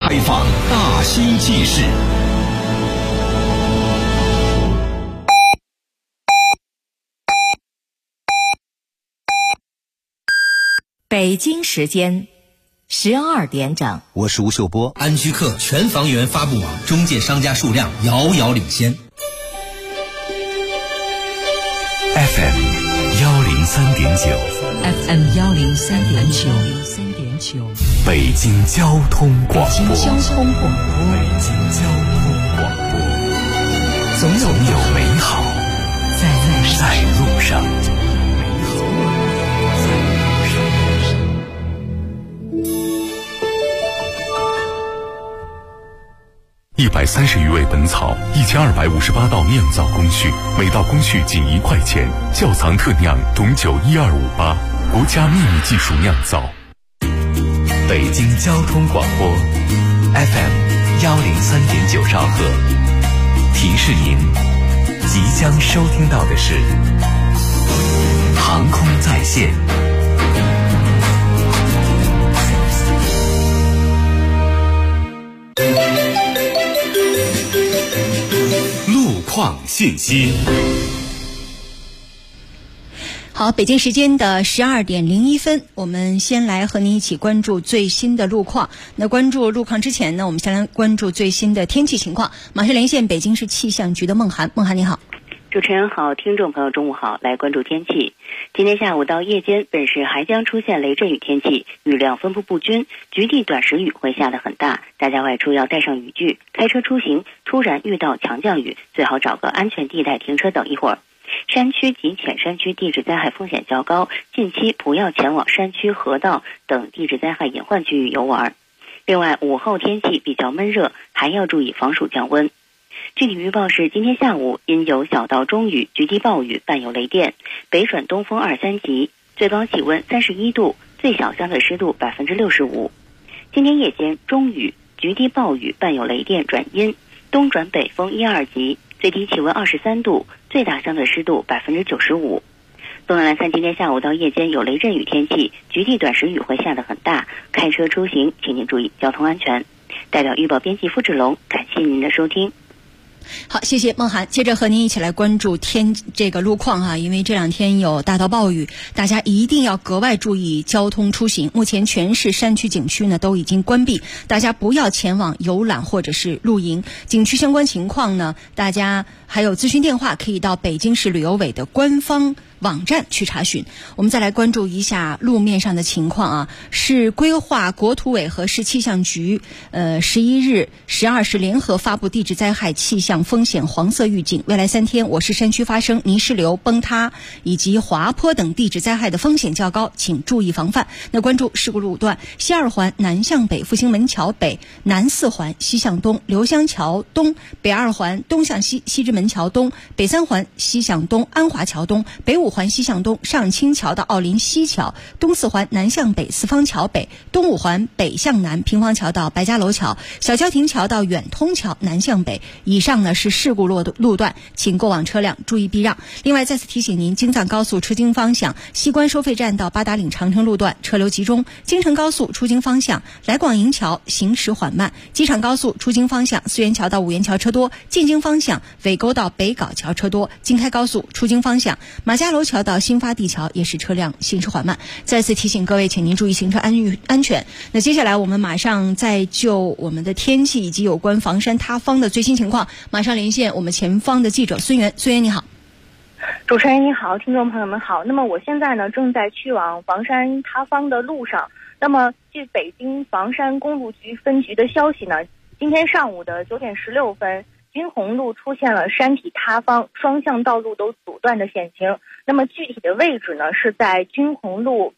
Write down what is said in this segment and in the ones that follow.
开放大新纪事。 北京时间12点整， 我是吴秀波。 安居客全房源发布网中介商家数量遥遥领先。 FM 103.9 FM 103.9， 北京交通广播。 北京交通广播， 总有美好在路上。130余味本草，1258道酿造工序，每道工序仅1块钱。窖藏特酿董酒12588，国家秘密技术酿造。北京交通广播 FM 103.9兆赫，提示您即将收听到的是航空在线。路况信息。 好，北京时间的12点01分，我们先来和您一起关注最新的路况。那关注路况之前呢，我们先来关注最新的天气情况。马上连线北京市气象局的孟涵。孟涵你好。 主持人好，听众朋友中午好，来关注天气。今天下午到夜间，本市还将出现雷阵雨天气，雨量分布不均，局地短时雨会下得很大，大家外出要带上雨具，开车出行突然遇到强降雨，最好找个安全地带停车等一会儿。山区及浅山区地质灾害风险较高，近期不要前往山区河道等地质灾害隐患区域游玩。另外，午后天气比较闷热，还要注意防暑降温。具体预报是，今天下午因有小到中雨、局地暴雨伴有雷电，北转东风2、3级，最高气温31度，最小相对湿度65%。今天夜间中雨、局地暴雨伴有雷电转阴，东转北风1、2级，最低气温23度，最大相对湿度95%。东南3今天下午到夜间有雷阵雨天气，局地短时雨会下得很大，开车出行请您注意交通安全。代表预报编辑付志龙，感谢您的收听。 好，谢谢孟涵。接着和您一起来关注这个路况哈，因为这两天有大到暴雨，大家一定要格外注意交通出行。目前全市山区景区呢都已经关闭，大家不要前往游览或者是露营。景区相关情况呢，大家还有咨询电话可以到北京市旅游委的官方网站去查询。我们再来关注一下路面上的情况啊。市规划国土委和市气象局11日、12时联合发布地质灾害气象风险黄色预警，未来3天我市山区发生泥石流、崩塌以及滑坡等地质灾害的风险较高，请注意防范。那关注事故路段：西2环南向北复兴门桥北，南4环西向东刘香桥东，北2环东向西西直门桥东，北3环西向东安华桥东，北5环西向东上清桥到奥林西桥，东4环南向北四方桥北，东5环北向南平房桥到白家楼桥，小桥亭桥到远通桥南向北。以上呢是事故路段，请过往车辆注意避让。另外再次提醒您，京藏高速出京方向西关收费站到八达岭长城路段车流集中，京承高速出京方向来广营桥行驶缓慢，机场高速出京方向四元桥到五元桥车多，进京方向尾沟到北碏桥车多，京开高速出京方向马家楼桥到新发地桥也是车辆行驶缓慢。再次提醒各位，请您注意行车安全。那接下来我们马上再就我们的天气以及有关房山塌方的最新情况，马上连线我们前方的记者孙源。孙源你好。 主持人你好，听众朋友们好。那么我现在呢正在去往房山塌方的路上。那么据北京房山公路局分局的消息呢，今天上午的9点16分，军红路出现了山体塌方，双向道路都阻断的险情。那么具体的位置呢是在军红路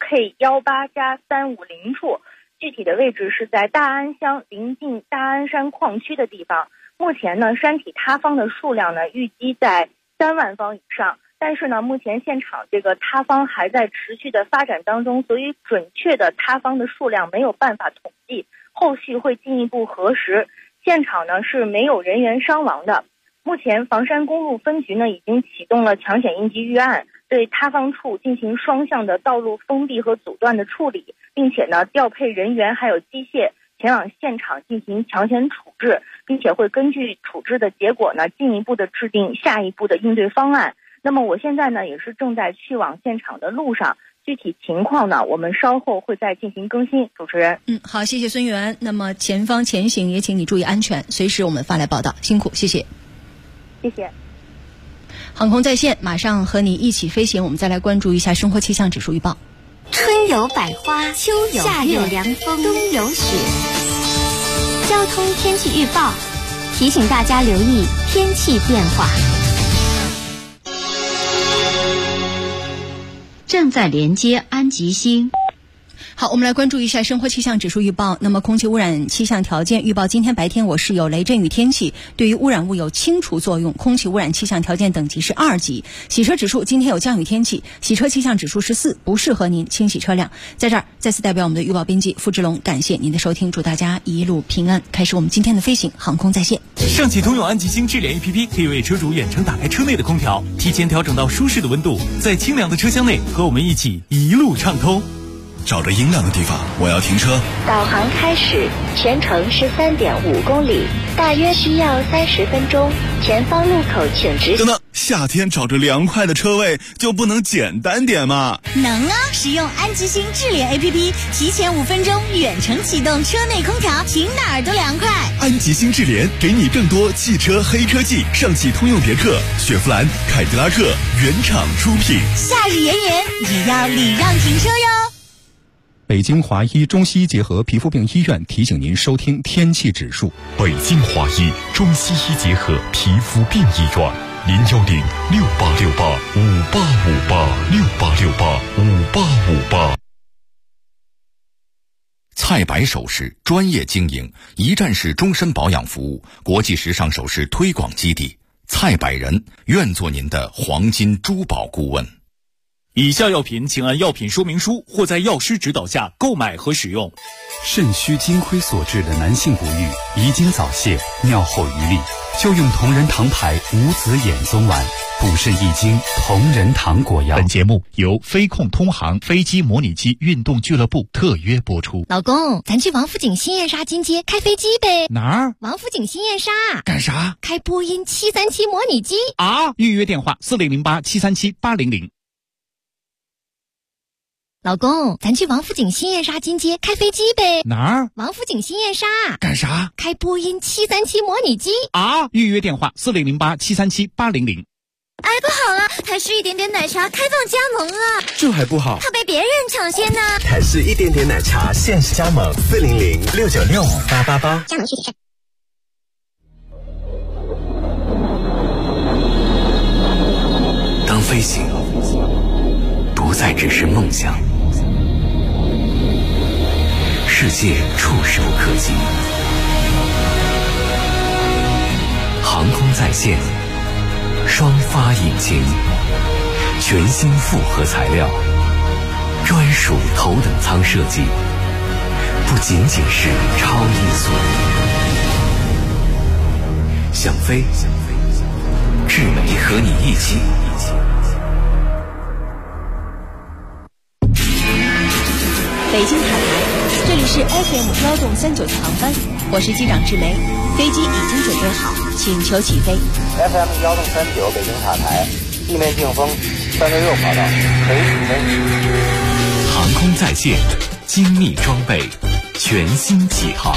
K18+350处，具体的位置是在大安乡临近大安山矿区的地方。目前呢山体塌方的数量呢预计在3万方以上，但是呢目前现场这个塌方还在持续的发展当中，所以准确的塌方的数量没有办法统计，后续会进一步核实。现场呢是没有人员伤亡的。目前房山公路分局呢已经启动了抢险应急预案，对塌方处进行双向的道路封闭和阻断的处理，并且呢调配人员还有机械前往现场进行抢险处置，并且会根据处置的结果呢，进一步的制定下一步的应对方案。那么我现在呢，也是正在去往现场的路上，具体情况呢，我们稍后会再进行更新。主持人， 好，谢谢孙源。那么前方前行也请你注意安全，随时我们发来报道，辛苦，谢谢。 谢谢。 航空在线，马上和你一起飞行。我们再来关注一下生活气象指数预报。 春有百花，秋有夏有凉风，冬有雪。交通天气预报提醒大家留意天气变化。 正在连接安吉星。 好，我们来关注一下生活气象指数预报。那么空气污染气象条件预报，今天白天我市有雷阵雨天气，对于污染物有清除作用，空气污染气象条件等级是2级。洗车指数今天有降雨天气，洗车气象指数是4，不适合您清洗车辆。在这儿再次代表我们的预报编辑付志龙，感谢您的收听，祝大家一路平安。开始我们今天的飞行，航空在线。 上汽通用安吉星智联 APP 可以为车主远程打开车内的空调，提前调整到舒适的温度，在清凉的车厢内和我们一起一路畅通。 找着阴凉的地方，我要停车。 导航开始，全程是3.5公里，大约需要30分钟。前方路口请直行。 等等，夏天找着凉快的车位就不能简单点吗？ 能啊！使用安吉星智联 APP， 提前5分钟远程启动车内空调，停哪儿都凉快。 安吉星智联给你更多汽车黑科技，上汽通用别克、雪佛兰、凯迪拉克原厂出品。 夏日炎炎，也要礼让停车哟。 北京华医中西医结合皮肤病医院提醒您收听天气指数。 北京华医中西医结合皮肤病医院，0106868585858，68685858。菜百首饰专业经营，一站式终身保养服务，国际时尚首饰推广基地。菜百人愿做您的黄金珠宝顾问。 以下药品请按药品说明书或在药师指导下购买和使用。 肾虚金亏所致的男性不育、遗精早泄、尿后余力，就用同仁堂牌无子衍宗丸，补肾益精同仁堂果药。 本节目由飞控通航飞机模拟机运动俱乐部特约播出。 老公，咱去王府井新燕莎金街开飞机呗。 哪儿？ 王府井新燕莎。 干啥？ 开波音737模拟机啊！预约电话4008737800。 老公，咱去王府井新燕莎金街开飞机呗。 哪儿？ 王府井新燕莎。 干啥？ 开波音737模拟机啊！预约电话4008737800。 哎，不好了，台式一点点奶茶开放加盟了。 这还不好， 怕被别人抢先呢。 台式一点点奶茶限时加盟，400696888。 加盟具体看。 当飞行不再只是梦想，世界触手可及。航空在线，双发引擎，全新复合材料，专属头等舱设计，不仅仅是超音速。想飞，智美和你一起。 北京塔台，这里是 FM161.39航班，我是机长志梅，飞机已经准备好，请求起飞。 FM161.39北京塔台，地面净风366跑道，可以起飞。 航空在线，精密装备，全新启航。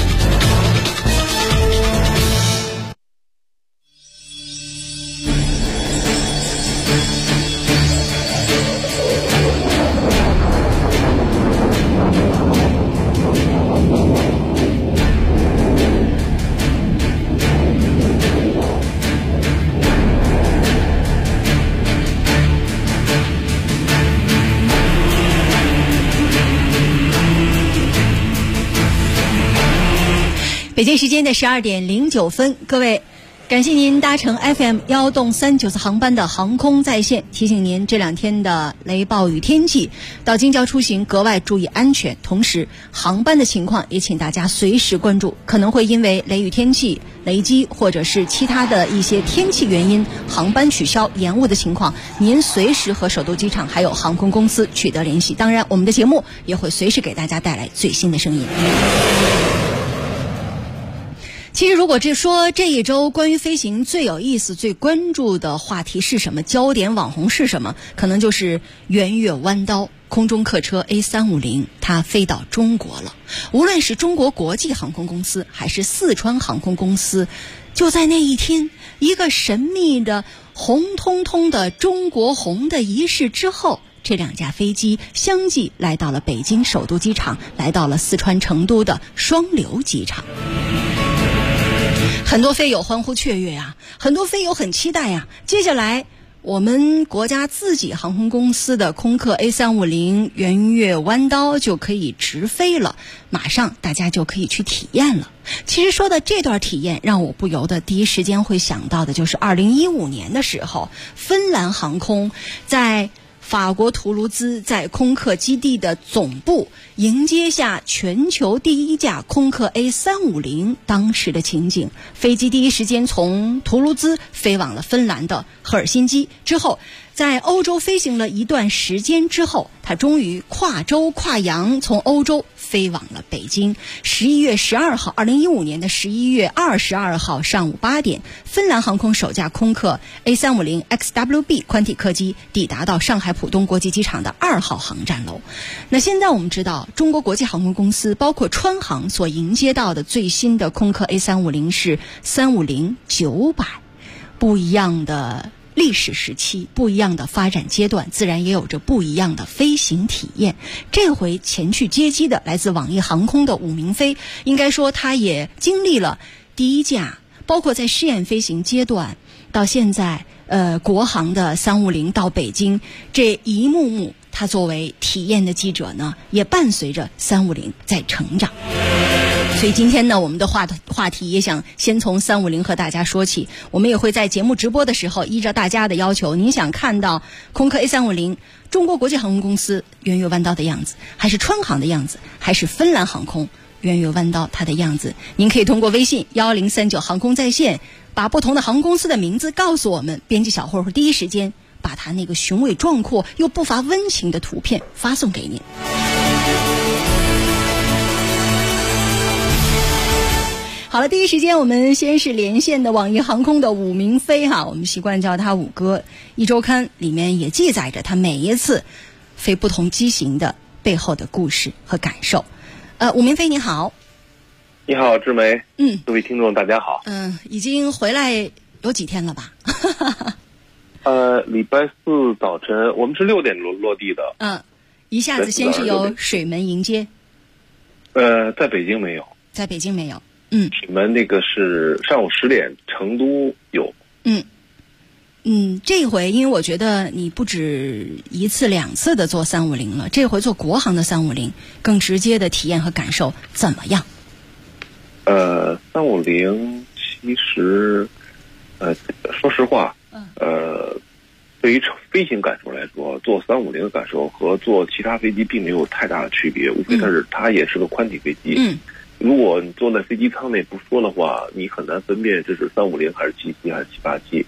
北京时间的12点09分，各位，感谢您搭乘 FM161.39航班的航空在线。提醒您，这2天的雷暴雨天气，到京郊出行格外注意安全。同时，航班的情况也请大家随时关注，可能会因为雷雨天气、雷击或者是其他的一些天气原因，航班取消、延误的情况，您随时和首都机场还有航空公司取得联系。当然，我们的节目也会随时给大家带来最新的声音。 其实如果这一周关于飞行最有意思、最关注的话题是什么，焦点网红是什么，可能就是圆月弯刀空中客车 A350， 它飞到中国了。无论是中国国际航空公司还是四川航空公司，就在那一天，一个神秘的红彤彤的中国红的仪式之后，这两架飞机相继来到了北京首都机场，来到了四川成都的双流机场。很多飞友欢呼雀跃啊，很多飞友很期待啊。接下来我们国家自己航空公司的空客 A350 圆月弯刀就可以直飞了，马上大家就可以去体验了。其实说到这段体验，让我不由得第一时间会想到的就是2015年的时候，芬兰航空在法国图卢兹在空客基地的总部迎接下全球第一架空客 A350 当时的情景。飞机第一时间从图卢兹飞往了芬兰的赫尔辛基，之后在欧洲飞行了一段时间之后，它终于跨洲跨洋从欧洲飞往了北京。11月12号，2015年的11月22号上午8点，芬兰航空首架空客 A350 XWB 宽体客机抵达到上海浦东国际机场的2号航站楼。那现在我们知道，中国国际航空公司包括川航所迎接到的最新的空客 A350 是350-900，不一样的历史时期，不一样的发展阶段，自然也有着不一样的飞行体验。这回前去接机的来自网易航空的武鸣飞，应该说他也经历了第一架，包括在试验飞行阶段到现在国航的350到北京，这一幕幕他作为体验的记者呢，也伴随着350在成长。所以今天呢，我们的话题也想先从350和大家说起。我们也会在节目直播的时候，依照大家的要求，您想看到空客 A350 中国国际航空公司圆月弯刀的样子，还是川航的样子，还是芬兰航空圆月弯刀它的样子，您可以通过微信1039航空在线，把不同的航空公司的名字告诉我们，编辑小慧会第一时间把它那个雄伟壮阔又不乏温情的图片发送给您。好了，第一时间我们先是连线的网易航空的武鸣飞哈，我们习惯叫他武哥。一周刊里面也记载着他每一次飞不同机型的背后的故事和感受。武鸣飞你好。 你好，志梅。各位听众大家好。 已经回来有几天了吧？ 礼拜四早晨，我们是6点落地的。 一下子先是有水门迎接。 在北京没有。 在北京没有。 水门那个是上午10点，成都有。 这回因为我觉得你不止一次两次的做350了，这回做国航的350，更直接的体验和感受怎么样 ？350其实，说实话，对于飞行感受来说，做350的感受和做其他飞机并没有太大的区别，无非它也是个宽体飞机。如果你坐在飞机舱内不说的话，你很难分辨这是350还是77还是78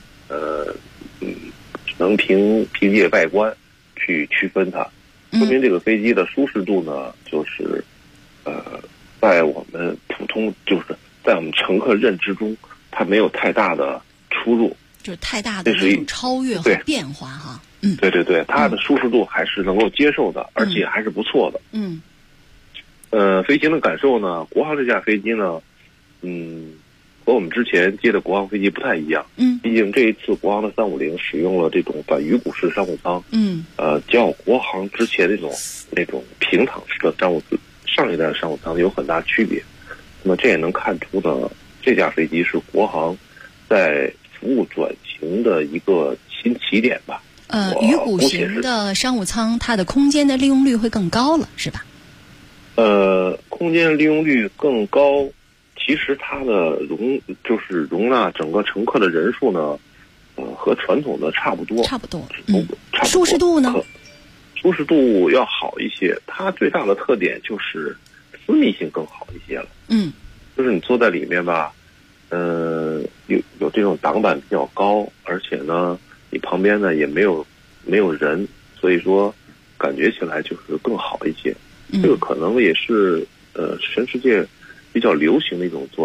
只能凭借外观去区分它。说明这个飞机的舒适度呢，就是在我们普通，就是在我们乘客认知中，它没有太大的出入， 就是太大的这种超越和变化哈。 对，它的舒适度还是能够接受的，而且还是不错的。飞行的感受呢，国航这架飞机呢，和我们之前接的国航飞机不太一样。毕竟这一次国航的350使用了这种反鱼骨式商务舱。较国航之前那种平躺式的商务上一代的商务舱有很大区别。那么这也能看出呢，这架飞机是国航在服务转型的一个新起点吧。 鱼骨型的商务舱，它的空间的利用率会更高了，是吧？ 空间利用率更高，其实它的容纳整个乘客的人数呢，和传统的差不多。舒适度呢？舒适度要好一些。它最大的特点就是私密性更好一些了。就是你坐在里面吧，有这种挡板比较高，而且呢，你旁边呢也没有人，所以说感觉起来就是更好一些。这个可能也是全世界比较流行的一种座椅。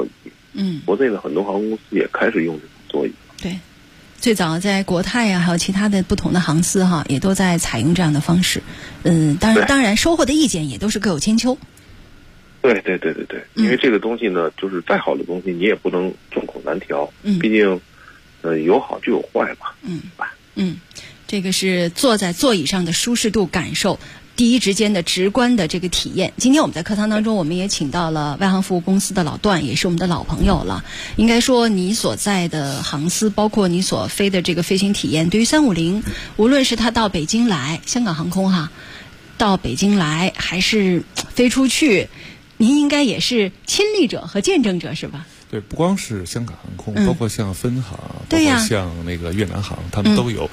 国内的很多航空公司也开始用这种座椅。 对，最早在国泰呀，还有其他的不同的航司哈，也都在采用这样的方式。当然收获的意见也都是各有千秋。 对，因为这个东西呢，就是再好的东西，你也不能众口难调。毕竟，有好就有坏嘛。 这个是坐在座椅上的舒适度感受。第一时间的直观的这个体验。今天我们在课堂当中，我们也请到了外航服务公司的老段，也是我们的老朋友了。应该说，你所在的航司，包括你所飞的这个飞行体验，对于350，无论是他到北京来，香港航空哈，到北京来，还是飞出去，您应该也是亲历者和见证者，是吧？ 对，不光是香港航空，包括像分航，包括像那个越南航，他们都有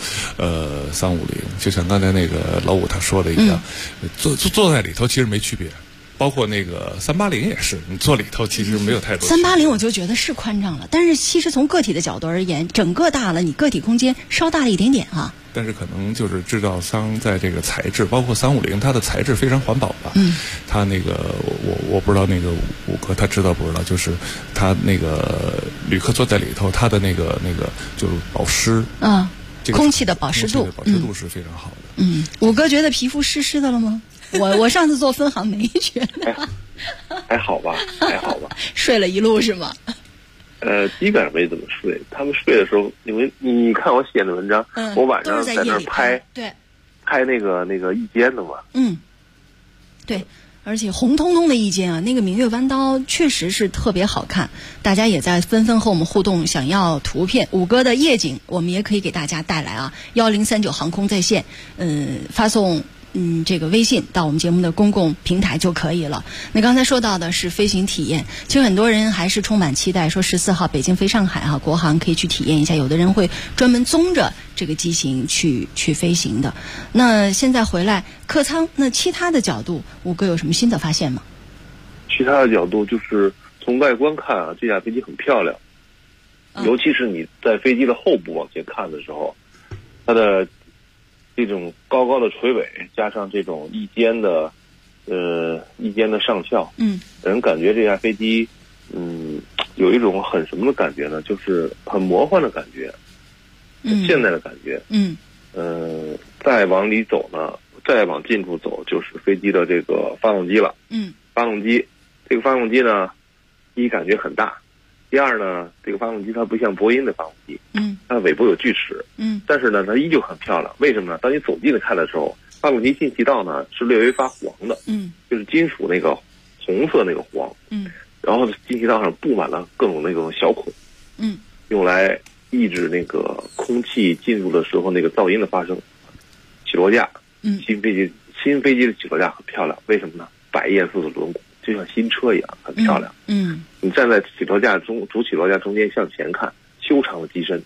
350。就像刚才那个老五他说的一样，坐在里头其实没区别。包括那个380也是，你坐里头其实没有太多。 380我就觉得是宽敞了，但是其实从个体的角度而言，整个大了，你个体空间稍大了一点点哈。 但是可能就是制造商在这个材质，包括350，它的材质非常环保吧。它那个我不知道那个五哥他知道不知道，就是他那个旅客坐在里头，他的那个就是保湿空气的保湿度是非常好的。 五哥觉得皮肤湿湿的了吗？我上次坐分航没觉得， 还好吧。 睡了一路是吗？ 基本上没怎么睡。他们睡的时候，你看我写的文章，我晚上在那儿拍那个翼尖的嘛。 对，而且红彤彤的翼尖啊，那个明月弯刀确实是特别好看。大家也在纷纷和我们互动，想要图片。五哥的夜景，我们也可以给大家带来啊。1039航空在线，发送。这个微信到我们节目的公共平台就可以了。那刚才说到的是飞行体验，其实很多人还是充满期待，说14号北京飞上海哈，国航可以去体验一下。有的人会专门宗着这个机型去飞行的。那现在回来客舱，那其他的角度，五哥有什么新的发现吗？ 其他的角度就是从外观看啊，这架飞机很漂亮，尤其是你在飞机的后部往前看的时候，它的这种高高的垂尾，加上这种翼尖的上翘，人感觉这架飞机，有一种很什么的感觉呢？就是很魔幻的感觉，现代的感觉。再往里走呢，再往近处走，就是飞机的这个发动机了。发动机呢，第一感觉很大。第二呢，这个发动机它不像波音的发动机，它尾部有锯齿，但是呢，它依旧很漂亮。为什么呢？当你走近了看的时候，发动机进气道呢是略微发黄的，就是金属那个红色那个黄，然后进气道上布满了各种那种小孔，用来抑制那个空气进入的时候那个噪音的发生。起落架，新飞机的起落架很漂亮，为什么呢？百叶似的轮毂。就像新车一样，很漂亮。你站在主起落架中间向前看，修长的机身，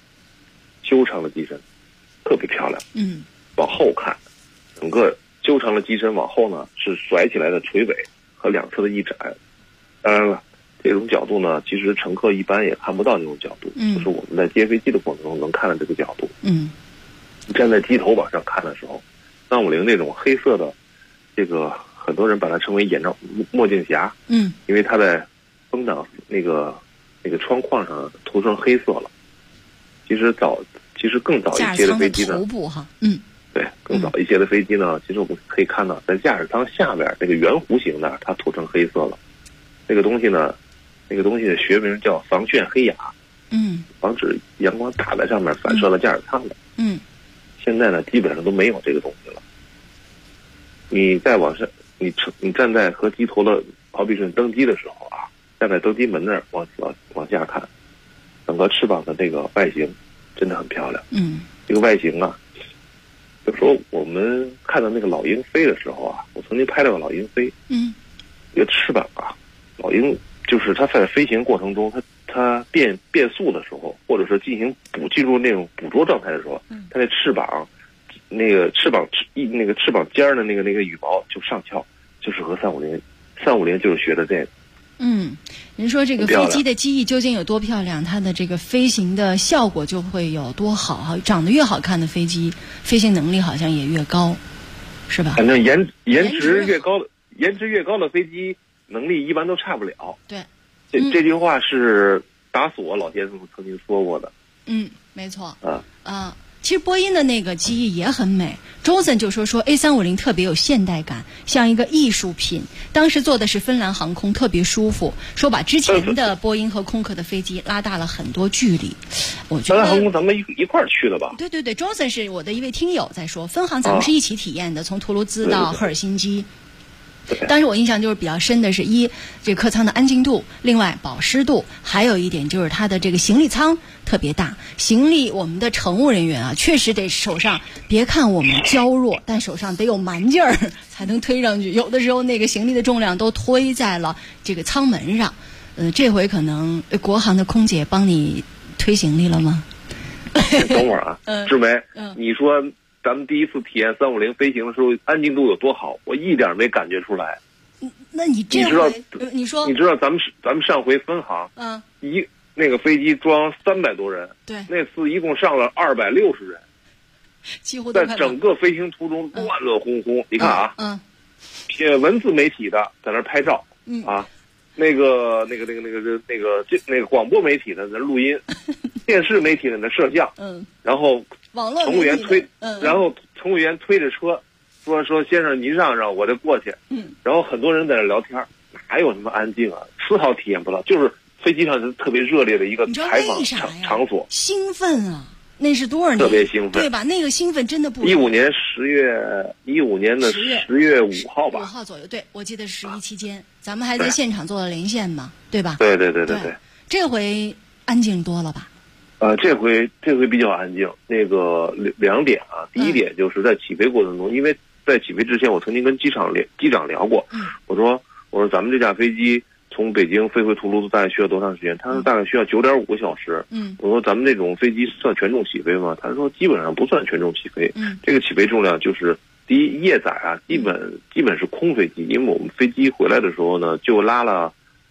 特别漂亮。往后看，整个修长的机身往后呢是甩起来的垂尾和两侧的翼展。当然了，这种角度呢，其实乘客一般也看不到这种角度，就是我们在接飞机的过程中能看到这个角度。你站在机头往上看的时候，350那种黑色的这个。很多人把它称为墨镜侠，因为它在风挡那个窗框上涂成黑色了。其实更早一些的飞机呢，对，更早一些的飞机呢，其实我们可以看到，在驾驶舱下边这个圆弧形的，它涂成黑色了。那个东西的学名叫防眩黑哑，防止阳光打在上面反射到驾驶舱的。现在呢，基本上都没有这个东西了。你再往上。你站在和机头的，好比是登机的时候啊，站在登机门那儿往下看，整个翅膀的这个外形真的很漂亮。这个外形啊，就说我们看到那个老鹰飞的时候啊，我曾经拍到过老鹰飞。这个翅膀啊，老鹰就是它在飞行过程中，它变速的时候，或者是进入那种捕捉状态的时候，它的翅膀。那个翅膀尖的那个羽毛就上翘，就是和350就是学的这个。 您说这个飞机的机翼究竟有多漂亮，它的这个飞行的效果就会有多好哈。长得越好看的飞机，飞行能力好像也越高，是吧？ 反正颜值越高的飞机能力一般都差不了。 对， 这句话是达索老先生曾经说过的。 没错。其实波音的那个机翼也很美。Johnson 就说 A350 特别有现代感，像一个艺术品。当时做的是芬兰航空，特别舒服。说把之前的波音和空客的飞机拉大了很多距离。我觉得芬兰航空咱们一块儿去的吧？ 对 ，Johnson 是我的一位听友在说，分航咱们是一起体验的，从图卢兹到赫尔辛基。当时我印象就是比较深的是这客舱的安静度，另外保湿度，还有一点就是它的这个行李舱特别大。行李我们的乘务人员啊，确实得手上，别看我们娇弱，但手上得有蛮劲儿才能推上去。有的时候那个行李的重量都推在了这个舱门上。这回可能国航的空姐帮你推行李了吗？ 等会儿啊，志梅，你说咱们第一次体验350飞行的时候，安静度有多好？我一点没感觉出来。 那你这回你说， 你知道咱们上回分航，那个飞机装300多人， 对， 那次一共上了260人， 几乎在整个飞行途中乱乱哄哄。你看啊，文字媒体的在那拍照，那个广播媒体的在录音，电视媒体的在摄像，然后乘务员推着车，说先生您让让，我再过去，然后很多人在那聊天，哪有什么安静啊，丝毫体验不到，就是飞机上是特别热烈的一个采访场所， 兴奋啊！那是多少年？ 特别兴奋， 对吧？那个兴奋真的不一样。 15年10月5号吧，5 号左右，对，我记得是11期间，咱们还在现场做了连线嘛，对吧？ 对。 这回安静多了吧？ 这回比较安静。那个2点啊，第一点就是在起飞过程中，因为在起飞之前，我曾经跟机长聊过，我说咱们这架飞机从北京飞回图卢兹大概需要多长时间？他说大概需要9.5个小时。我说咱们这种飞机算权重起飞吗？他说基本上不算权重起飞。这个起飞重量就是第一夜载啊，基本是空飞机，因为我们飞机回来的时候呢，就拉了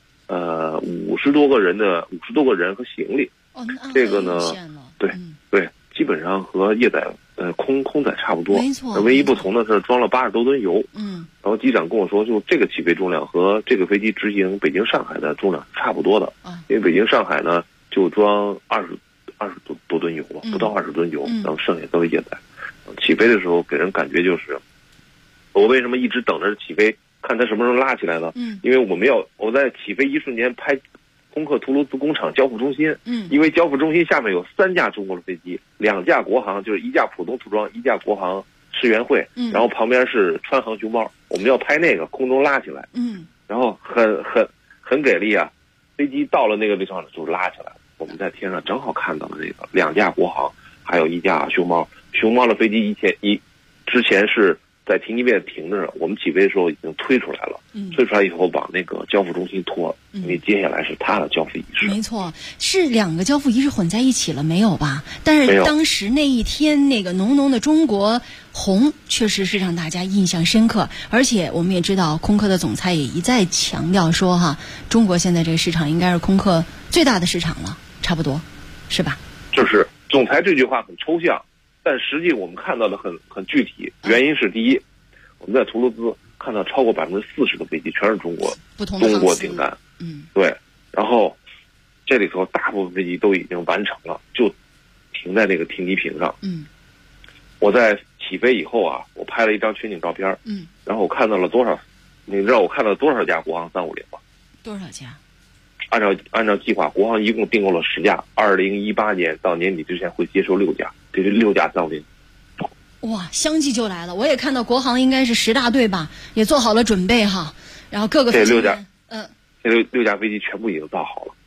50多个人和行李。这个呢，对，基本上和夜载空载差不多， 没错。 唯一不同的是装了80多吨油。然后机长跟我说，就这个起飞重量和这个飞机执行北京上海的重量是差不多的。因为北京上海呢就装20多吨油吧，不到20吨油，然后剩下都是夜载。起飞的时候给人感觉就是，我为什么一直等着起飞，看它什么时候拉起来呢？因为我在起飞一瞬间拍空客图卢兹工厂交付中心，因为交付中心下面有3架中国的飞机，2架国航，就是1架浦东涂装，1架国航世园会，然后旁边是川航熊猫，我们要拍那个空中拉起来，然后很给力啊，飞机到了那个地方就拉起来了，我们在天上正好看到了这个2架国航，还有1架熊猫的飞机之前是在停机位停着，我们起飞的时候已经推出来了，推出来以后往那个交付中心拖，因为接下来是他的交付仪式。 没错，是2个交付仪式混在一起了没有吧？但是当时那一天那个浓浓的中国红确实是让大家印象深刻，而且我们也知道空客的总裁也一再强调说中国现在这个市场应该是空客最大的市场了，差不多是吧？ 就是总裁这句话很抽象，但实际我们看到的很具体。原因是第一，我们在图卢兹看到超过40%的飞机全是中国订单，对。然后这里头大部分飞机都已经完成了，就停在那个停机坪上。我在起飞以后啊，我拍了一张全景照片，然后我看到了多少？你知道我看到了多少架国航350吗？ 多少架？ 按照计划，国航一共订购了10架，2018年到年底之前会接收6架，这是6架350。 哇，相继就来了！我也看到国航应该是10大队吧，也做好了准备哈。然后各个飞机， 这6架飞机全部已经造好了，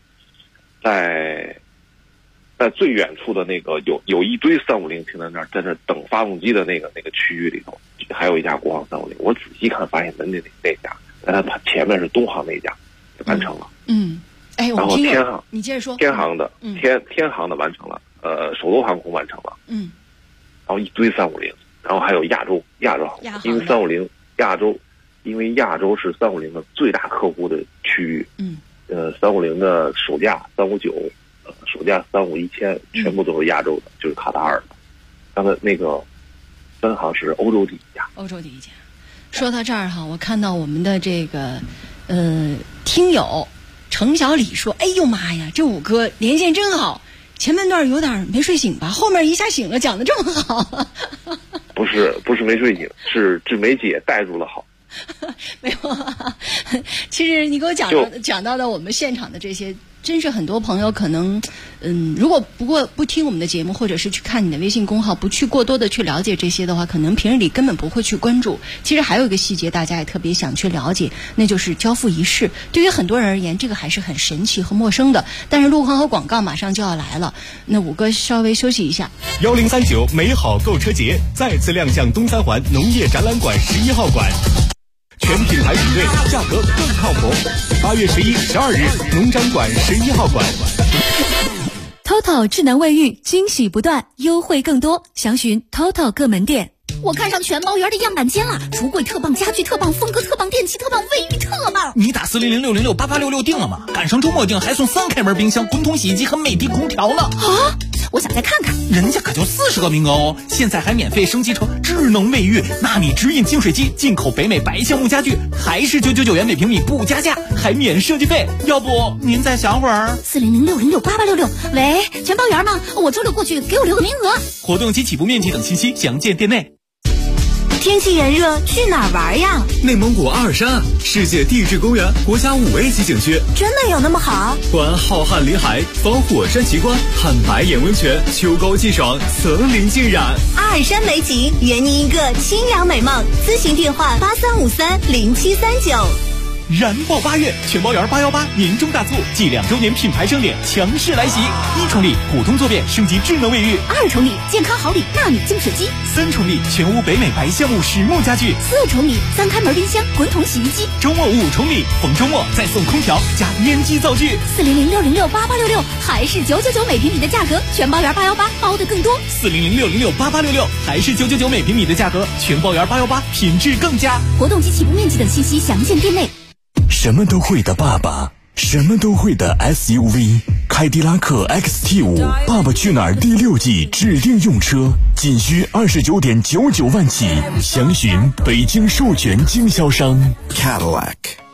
在最远处的那个有一堆350停在那儿，在那等发动机的那个区域里头，还有1架国航350。我仔细看发现那架，在它前面是东航那架完成了。 然后天航， 你接着说。 天航的天航的完成了，首都航空完成了。然后一堆350，然后还有亚洲航空，因为350因为亚洲是350的最大客户的区域。350的首架359，首架3511000全部都是亚洲的，就是卡塔尔的。刚才那个分航是欧洲第一家。说到这儿我看到我们的这个听友程小李说：“哎呦妈呀，这五哥连线真好，前半段有点没睡醒吧，后面一下醒了，讲得这么好。” 不是没睡醒，是志梅姐带入了好。 没有，其实你给我讲到的我们现场的这些，真是很多朋友可能，如果不听我们的节目，或者是去看你的微信公号，不去过多的去了解这些的话，可能平日里根本不会去关注。其实还有一个细节，大家也特别想去了解，那就是交付仪式。对于很多人而言，这个还是很神奇和陌生的。但是路况和广告马上就要来了，那五哥稍微休息一下。 1039美好购车节再次亮相东三环农业展览馆11号馆。全品牌比对，价格更靠谱。8月11、12日，农展馆11号馆。 TOTO 智能卫浴，惊喜不断，优惠更多，详询 TOTO 各门店。 我看上全包园的样板间了，橱柜特棒，家具特棒，风格特棒，电器特棒，卫浴特棒。 你打40060688866订了吗？赶上周末订还送3开门冰箱、滚筒洗衣机和美的空调呢。 啊！我想再看看， 人家可就40个名额哦！现在还免费升级成智能卫浴，纳米直饮净水机，进口北美白橡木家具，还是999元每平米不加价，还免设计费。要不您再想会儿 ？40060688866，喂，全包园吗？我周六过去，给我留个名额。 活动及起步面积等信息详见店内。 天气炎热，去哪儿玩呀？ 内蒙古阿尔山，世界地质公园，国家5A级景区。 真的有那么好？ 观浩瀚林海，访火山奇观，看白眼温泉，秋高气爽，层林尽染。 阿尔山美景，圆你一个清凉美梦。咨询电话83530739。 燃爆8月，全包园818年终大促暨2周年品牌盛典强势来袭！1重礼普通坐便升级智能卫浴 ，2重礼健康好礼纳米净水机 ，3重礼全屋北美白橡木实木家具 ，4重礼3开门冰箱、滚筒洗衣机。 周末5重礼，逢周末再送空调加烟机灶具。 40060688866，还是999每平米的价格，全包园818包的更多。 40060688866，还是999每平米的价格，全包园818品质更佳。 活动及起步面积等信息详见店内。 什么都会的爸爸，什么都会的 SUV， 凯迪拉克 XT5 爸爸去哪儿第6季指定用车，仅需29.99万起，详询北京授权经销商 Cadillac。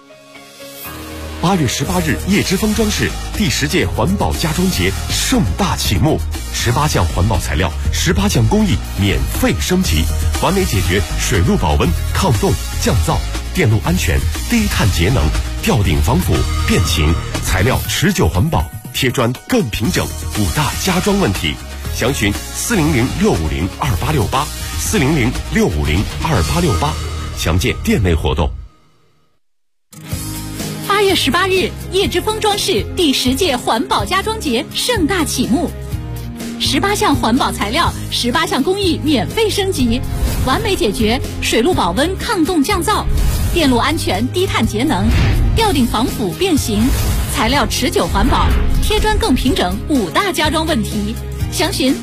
8月18日，叶之峰装饰第10届环保家装节盛大启幕，18项环保材料，18项工艺免费升级，完美解决水路保温、抗冻、降噪、电路安全、低碳节能、吊顶防腐、变形，材料持久环保，贴砖更平整，5大家装问题。详询400-650-2868，400-650-2868，详见店内活动。 8月18日，叶之峰装饰第10届环保家装节盛大启幕，18项环保材料，18项工艺免费升级，完美解决水路保温、抗冻、降噪、电路安全、低碳节能、吊顶防腐、变形，材料持久环保，贴砖更平整，5大家装问题。详询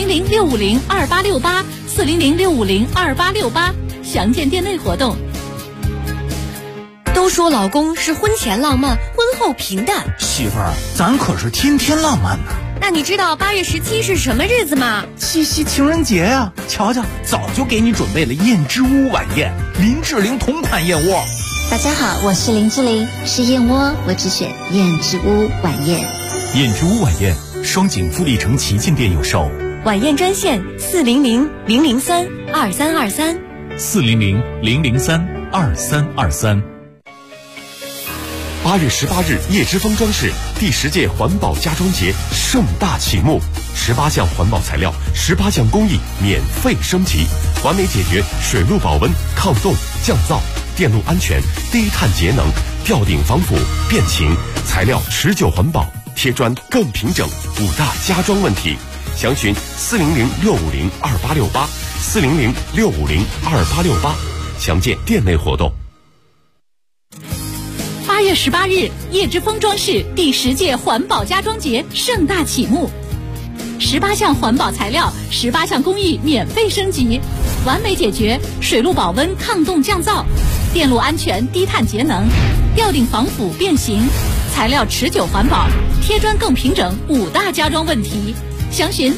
400-650-2868，400-650-2868，详见店内活动。都说老公是婚前浪漫，婚后平淡。 媳妇儿，咱可是天天浪漫呢。 那你知道8月17是什么日子吗？ 七夕情人节呀！瞧瞧，早就给你准备了燕之屋晚宴，林志玲同款燕窝。 大家好，我是林志玲，吃燕窝我只选燕之屋晚宴。 燕之屋晚宴，双井富力城旗舰店有售。 晚宴专线400-003-2323，400-003-2323。 8月18日，叶之峰装饰第10届环保家装节盛大启幕，18项环保材料，18项工艺免费升级，完美解决水路保温、抗冻、降噪、电路安全、低碳节能、吊顶防腐、变形，材料持久环保，贴砖更平整，5大家装问题。详询400-650-2868，400-650-2868，详见店内活动。 8月18日，叶之峰装饰第10届环保家装节盛大启幕，18项环保材料，18项工艺免费升级，完美解决水路保温、抗冻、降噪、电路安全、低碳节能、吊顶防腐、变形，材料持久环保，贴砖更平整，5大家装问题。详询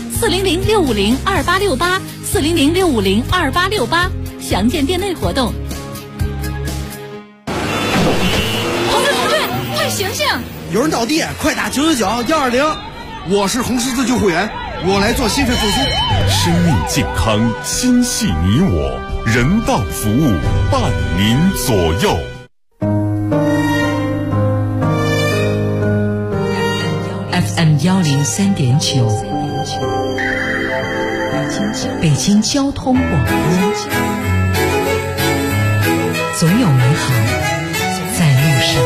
400-650-2868，400-650-2868，详见店内活动。 醒醒！ 有人倒地，快打999-120。 我是红十字救护员，我来做心肺复苏。 生命健康，心系你我，人道服务伴您左右。 FM 103.9，北京交通广播，总有美好在路上。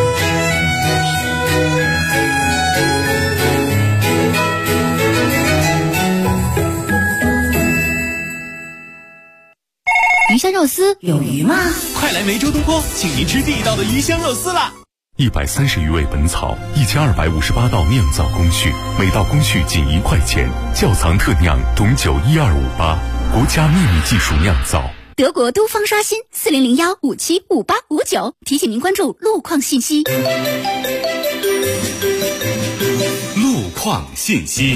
鱼香肉丝有鱼吗？ 快来梅州东坡，请您吃地道的鱼香肉丝啦 ！130余味本草，1258道酿造工序，每道工序仅1块钱，窖藏特酿董酒12588，国家秘密技术酿造。 德国都方刷新4001575859，提醒您关注路况信息。 路况信息。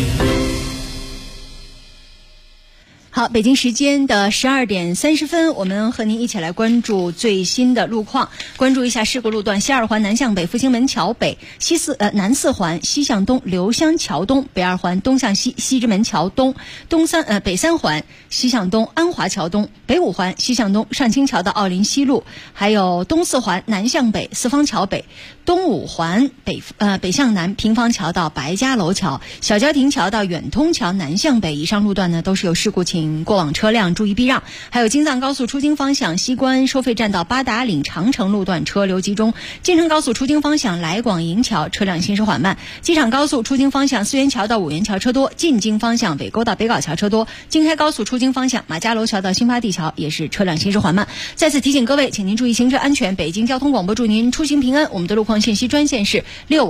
好，北京时间的12点30分，我们和您一起来关注最新的路况，关注一下事故路段：西二环南向北复兴门桥北，南四环西向东刘香桥东，北二环东向西西直门桥东，北三环西向东安华桥东，北五环西向东上清桥到奥林西路，还有东四环南向北四方桥北，东五环北向南平房桥到白家楼桥，小郊亭桥到远通桥南向北，以上路段呢都是有事故，请过往车辆注意避让。还有京藏高速出京方向西关收费站到八达岭长城路段车流集中，京承高速出京方向来广营桥车辆行驶缓慢，机场高速出京方向思源桥到五源桥车多，进京方向北沟到北碏桥车多，京开高速出京方向马家楼桥到新发地桥也是车辆行驶缓慢。再次提醒各位，请您注意行车安全。北京交通广播祝您出行平安。我们的路况信息专线是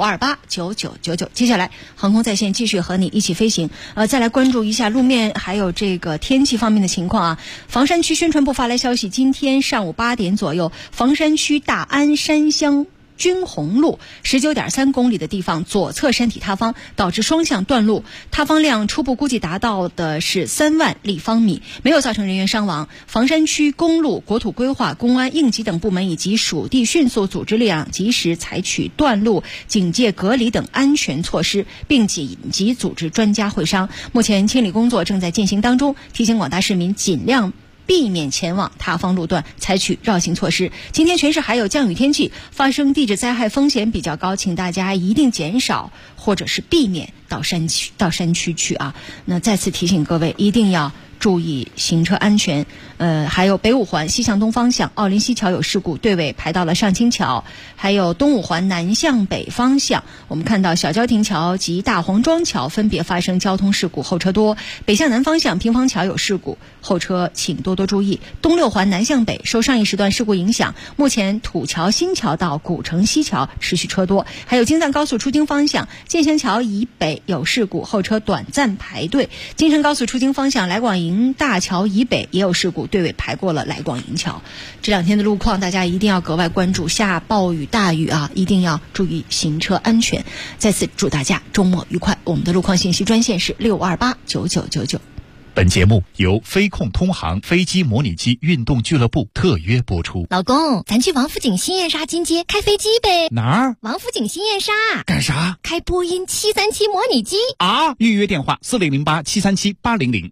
65289999。接下来航空在线继续和你一起飞行。再来关注一下路面还有这个天气方面的情况啊。房山区宣传部发来消息，今天上午8点左右，房山区大安山乡军红路19.3公里的地方左侧山体塌方，导致双向断路，塌方量初步估计达到的是3万立方米，没有造成人员伤亡。房山区公路、国土规划、公安、应急等部门以及属地迅速组织力量，及时采取断路、警戒、隔离等安全措施，并紧急组织专家会商。目前清理工作正在进行当中，提醒广大市民尽量避免前往塌方路段，采取绕行措施。今天全市还有降雨天气，发生地质灾害风险比较高，请大家一定减少或者是避免到山区去啊。那再次提醒各位，一定要注意行车安全。还有北五环西向东方向奥林西桥有事故，队尾排到了上清桥。还有东五环南向北方向，我们看到小郊亭桥及大黄庄桥分别发生交通事故，后车多。北向南方向平房桥有事故，后车请多多注意。东六环南向北受上一时段事故影响，目前土桥新桥到古城西桥持续车多。还有京藏高速出京方向建祥桥以北有事故，后车短暂排队。京承高速出京方向来广营大桥以北也有事故，队尾排过了来广营桥。这两天的路况大家一定要格外关注，下暴雨大雨啊，一定要注意行车安全。再次祝大家周末愉快。我们的路况信息专线是65289999。 本节目由飞控通航飞机模拟机运动俱乐部特约播出。 老公，咱去王府井新燕莎金街开飞机呗。 哪儿？ 王府井新燕莎。 干啥？ 开波音737模拟机啊！预约电话4008737800。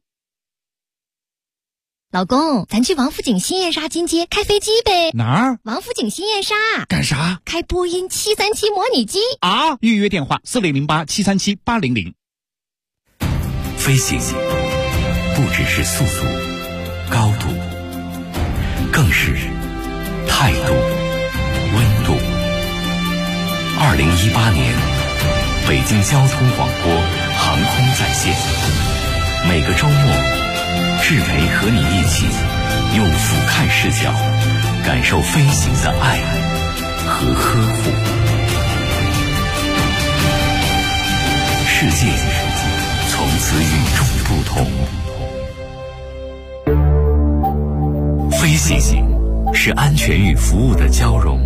老公，咱去王府井新燕莎金街开飞机呗。 哪儿？ 王府井新燕莎。 干啥？ 开波音737模拟机啊！预约电话4008737800。 飞行不只是速度、高度，更是态度、温度。2018年，北京交通广播航空在线，每个周末，志雷和你一起用俯瞰视角感受飞行的爱和呵护。世界从此与众不同。飞行是安全与服务的交融，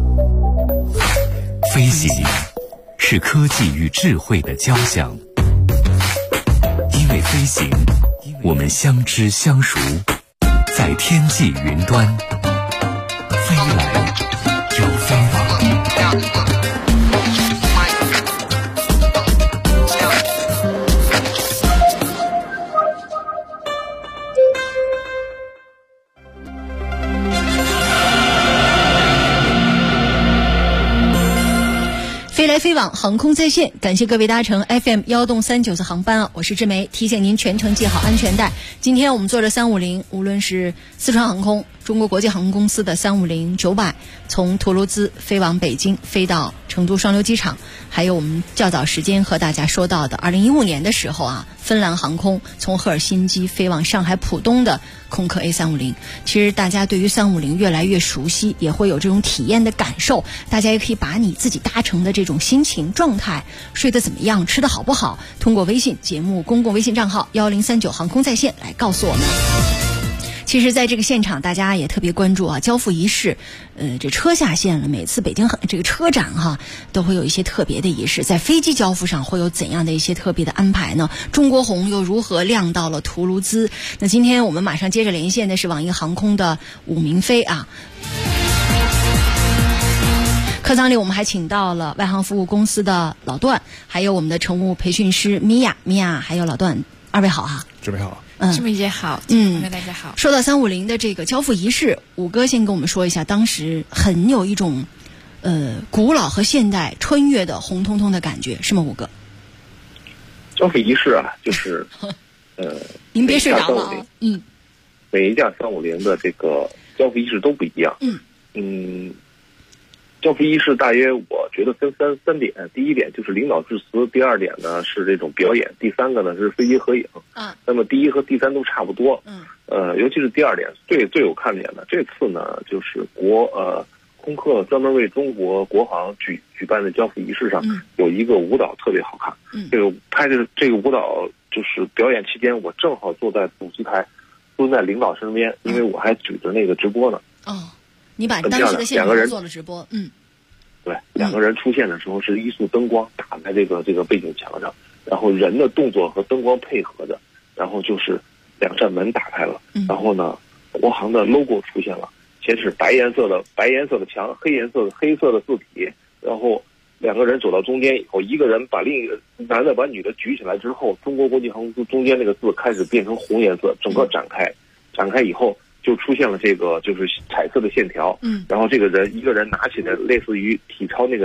飞行是科技与智慧的交响。因为飞行，我们相知相熟，在天际云端，飞来又飞往。 飞往航空在线，感谢各位搭乘 FM 1动394航班我是志梅，提醒您全程系好安全带。今天我们坐着350，无论是四川航空、中国国际航空公司的350-900，从图卢兹飞往北京，飞到成都双流机场，还有我们较早时间和大家说到的2015年的时候芬兰航空从赫尔辛基飞往上海浦东的空客 A350。其实大家对于350越来越熟悉，也会有这种体验的感受。大家也可以把你自己搭乘的这种心情状态，睡得怎么样，吃得好不好，通过微信节目公共微信账号1039航空在线来告诉我们。其实在这个现场大家也特别关注交付仪式，这车下线了，每次北京这个车展都会有一些特别的仪式。在飞机交付上会有怎样的一些特别的安排呢？中国红又如何亮到了图卢兹？那今天我们马上接着连线的是网易航空的武明飞客舱里我们还请到了外航服务公司的老段，还有我们的乘务培训师米娅，还有老段，二位好志梅好。 志梅姐好，大家好。 说到350的这个交付仪式，武哥先跟我们说一下，当时很有一种古老和现代穿越的红彤彤的感觉，是吗？武哥？ 交付仪式就是您别睡着了每一架350的这个交付仪式都不一样。交付仪式大约我觉得分三点，第一点就是领导致辞，第二点呢是这种表演，第三个呢是飞机合影。那么第一和第三都差不多。尤其是第二点最有看点的，这次呢就是空客专门为中国国航举办的交付仪式上有一个舞蹈特别好看。这个拍的这个舞蹈就是表演期间，我正好坐在主席台，坐在领导身边，因为我还举着那个直播呢。 你把当时的现场做了直播。 对，两个人出现的时候是一束灯光打在这个背景墙上，然后人的动作和灯光配合着，然后就是两扇门打开了，然后呢国航的 logo 出现了，先是白颜色的墙，黑色的字体，然后两个人走到中间以后，一个人把另一个男的把女的举起来之后，中国国际航空公司中间那个字开始变成红颜色，整个展开以后就出现了这个就是彩色的线条。然后这个人一个人拿起来类似于体操那个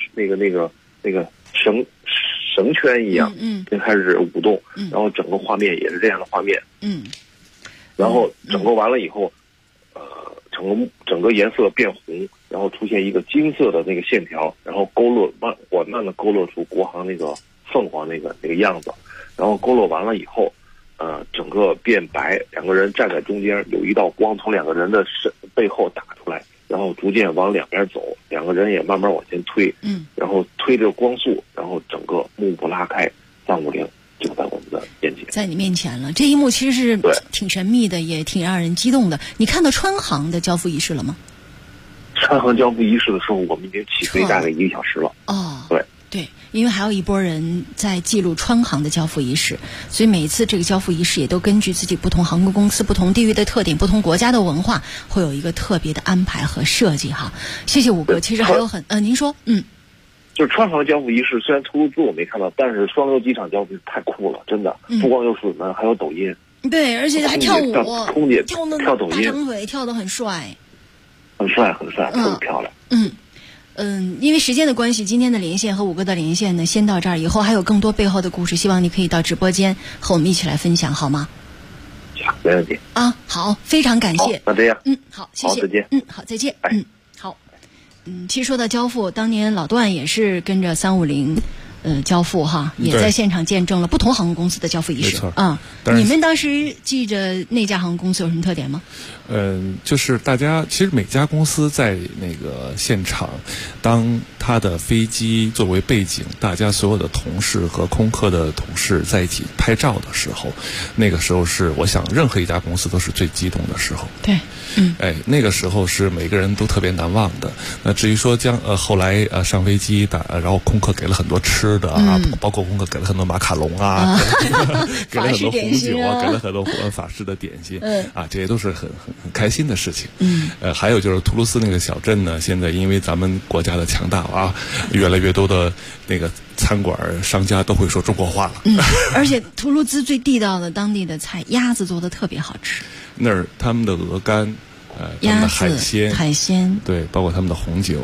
绳圈一样，就开始舞动，然后整个画面也是这样的画面。然后整个完了以后，整个颜色变红，然后出现一个金色的那个线条，然后缓慢的勾勒出国航那个凤凰那个样子，然后勾勒完了以后。整个变白，两个人站在中间，有一道光从两个人的背后打出来，然后逐渐往两边走，两个人也慢慢往前推，然后推着光速，然后整个幕布拉开，350就在我们的面前， 在你面前了。这一幕其实是挺神秘的，也挺让人激动的。你看到川航的交付仪式了吗？ 川航交付仪式的时候，我们已经起飞大概1个小时了。 对，因为还有一拨人在记录川航的交付仪式，所以每一次这个交付仪式也都根据自己不同航空公司、不同地域的特点、不同国家的文化，会有一个特别的安排和设计谢谢武哥。其实还有您说， 就是川航交付仪式，虽然图卢兹我没看到，但是双流机场交付仪式太酷了，真的，不光有水门，还有抖音。 对，而且还跳舞， 空姐跳抖音， 大长腿跳得很帅， 很帅，特别漂亮。 因为时间的关系，今天的连线和武哥的连线呢，先到这儿。以后还有更多背后的故事，希望你可以到直播间和我们一起来分享，好吗？ 没问题。 好，非常感谢。 那这样。 好，谢谢。 再见。 好，再见。好。其实说到交付，当年老段也是跟着350。交付也在现场见证了不同航空公司的交付仪式。你们当时记着那家航空公司有什么特点吗？ 就是大家其实每家公司在那个现场，当他的飞机作为背景，大家所有的同事和空客的同事在一起拍照的时候，那个时候是我想任何一家公司都是最激动的时候。 对， 那个时候是每个人都特别难忘的。那至于说后来上飞机然后空客给了很多吃的包括空客给了很多马卡龙给了很多红酒给了很多法式的点心这些都是很开心的事情。还有就是图卢斯那个小镇呢，现在因为咱们国家的强大越来越多的那个餐馆商家都会说中国话了。 而且图卢兹最地道的当地的菜，鸭子做的特别好吃。 那儿他们的鹅肝，他们的海鲜， 海鲜， 对，包括他们的红酒。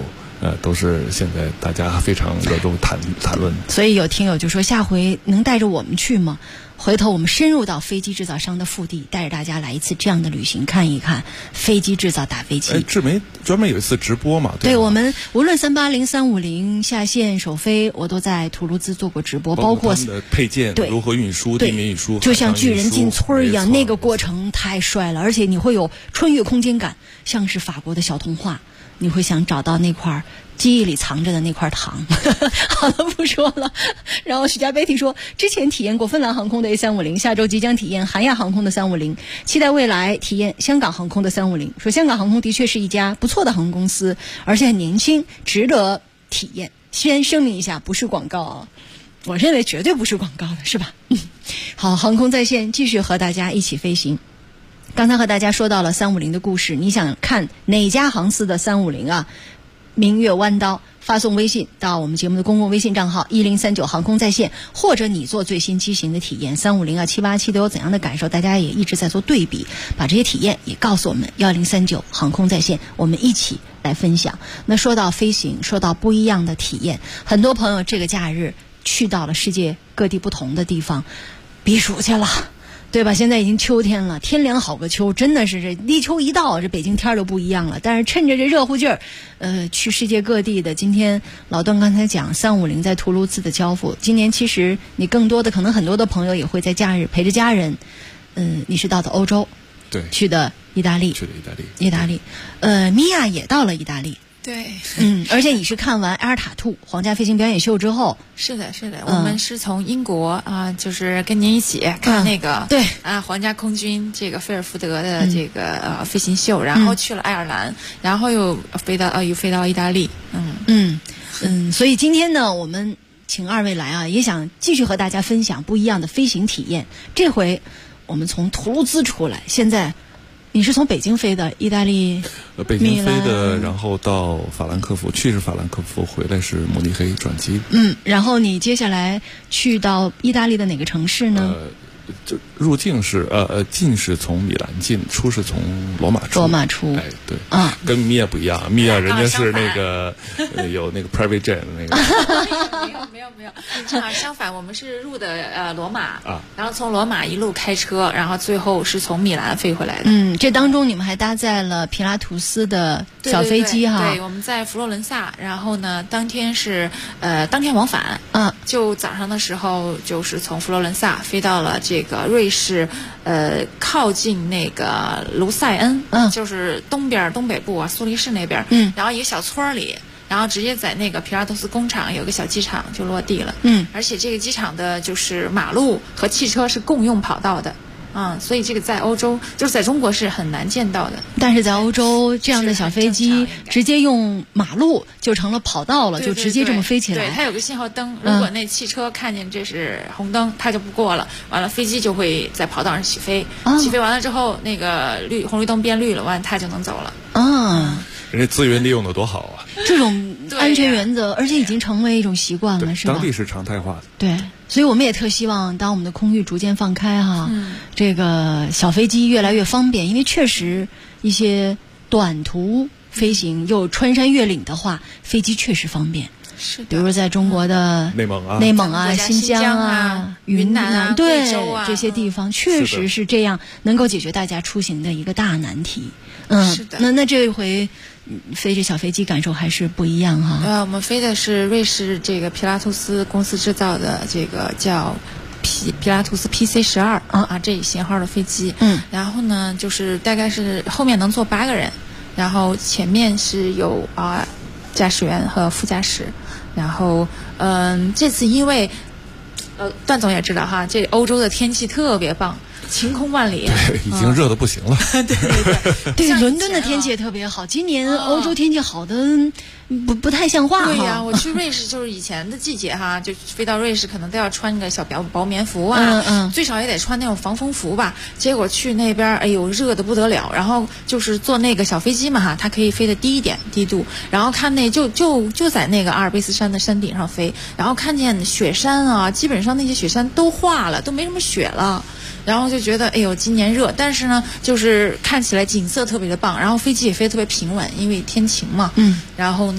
都是现在大家非常热衷谈论。 所以有听友就说，下回能带着我们去吗？回头我们深入到飞机制造商的腹地，带着大家来一次这样的旅行，看一看飞机制造大飞机。 志梅专门有一次直播嘛？ 对，我们无论380、350下线首飞，我都在图卢兹做过直播，包括他们的配件如何运输、地面运输， 就像巨人进村一样，那个过程太帅了，而且你会有穿越空间感，像是法国的小童话。你会想找到那块记忆里藏着的那块糖。好了，不说了。然后许家贝提说，之前体验过芬兰航空的 A350， 下周即将体验韩亚航空的350，期待未来体验香港航空的350。说香港航空的确是一家不错的航空公司，而且很年轻，值得体验。先声明一下，不是广告啊，我认为绝对不是广告的，是吧？好，航空在线继续和大家一起飞行。刚才和大家说到了350的故事，你想看哪家航司的350啊？明月弯刀，发送微信到我们节目的公共微信账号1039航空在线，或者你做最新机型的体验350啊、787都有怎样的感受？大家也一直在做对比，把这些体验也告诉我们1039航空在线，我们一起来分享。那说到飞行，说到不一样的体验，很多朋友这个假日去到了世界各地不同的地方避暑去了。对吧？现在已经秋天了，天凉好个秋，真的是这立秋一到，这北京天就不一样了。但是趁着这热乎劲儿，去世界各地的。今天老段刚才讲350在图卢兹的交付，今年其实你更多的可能很多的朋友也会在假日陪着家人。你是到的欧洲， 对， 去的意大利，意大利，米娅也到了意大利。 对， 而且你是看完埃尔塔兔皇家飞行表演秀之后， 是的，我们是从英国啊，就是跟您一起看那个对皇家空军这个菲尔福德的这个飞行秀，然后去了爱尔兰，然后又飞到意大利， 所以今天呢，我们请二位来啊，也想继续和大家分享不一样的飞行体验。这回我们从图卢兹出来，现在。你是从北京飞的意大利？ 北京飞的，然后到法兰克福，去是法兰克福，回来是慕尼黑转机。 然后你接下来去到意大利的哪个城市呢？ 就入境是进是从米兰进，出是从罗马出。哎，对，跟米娅不一样，米娅人家是那个有那个 private jet 那个。 没有，正好相反，我们是入的罗马然后从罗马一路开车，然后最后是从米兰飞回来的。 这当中你们还搭载了皮拉图斯的小飞机哈。 对，我们在佛罗伦萨，然后呢，当天是当天往返，就早上的时候就是从佛罗伦萨飞到了这个瑞士，靠近那个卢塞恩，就是东北部啊，苏黎世那边，然后一个小村里。然后直接在那个皮拉图斯工厂有个小机场就落地了，而且这个机场的就是马路和汽车是共用跑道的，所以这个在欧洲就是在中国是很难见到的。 但是在欧洲这样的小飞机直接用马路就成了跑道了，就直接这么飞起来。 对，它有个信号灯，如果那汽车看见这是红灯，它就不过了，完了飞机就会在跑道上起飞，起飞完了之后那个红绿灯变绿了，完了它就能走了。 人家资源利用的多好啊！ 这种安全原则，而且已经成为一种习惯了，是吧？ 当地是常态化的。 对，所以我们也特希望，当我们的空域逐渐放开哈，这个小飞机越来越方便，因为确实一些短途飞行又穿山越岭的话，飞机确实方便。 是的， 比如在中国的内蒙啊、新疆啊、云南对这些地方，确实是这样，能够解决大家出行的一个大难题。 是的。 那这回飞这小飞机感受还是不一样哈。 我们飞的是瑞士这个皮拉图斯公司制造的这个叫皮拉图斯 PC-12这一型号的飞机。然后呢，就是大概是后面能坐8个人，然后前面是有驾驶员和副驾驶。然后这次因为段总也知道哈，这欧洲的天气特别棒。晴空万里， 对，已经热得不行了。 对，伦敦的天气也特别好。今年欧洲天气好的不太像话。 对呀，我去瑞士就是以前的季节哈，就飞到瑞士可能都要穿个小薄棉服啊，最少也得穿那种防风服吧。结果去那边，哎呦，热得不得了。然后就是坐那个小飞机嘛哈，它可以飞得低一点，低度。然后看那就在那个阿尔卑斯山的山顶上飞，然后看见雪山啊，基本上那些雪山都化了，都没什么雪了。然后就觉得哎呦今年热，但是呢就是看起来景色特别的棒，然后飞机也飞得特别平稳，因为天晴嘛。然后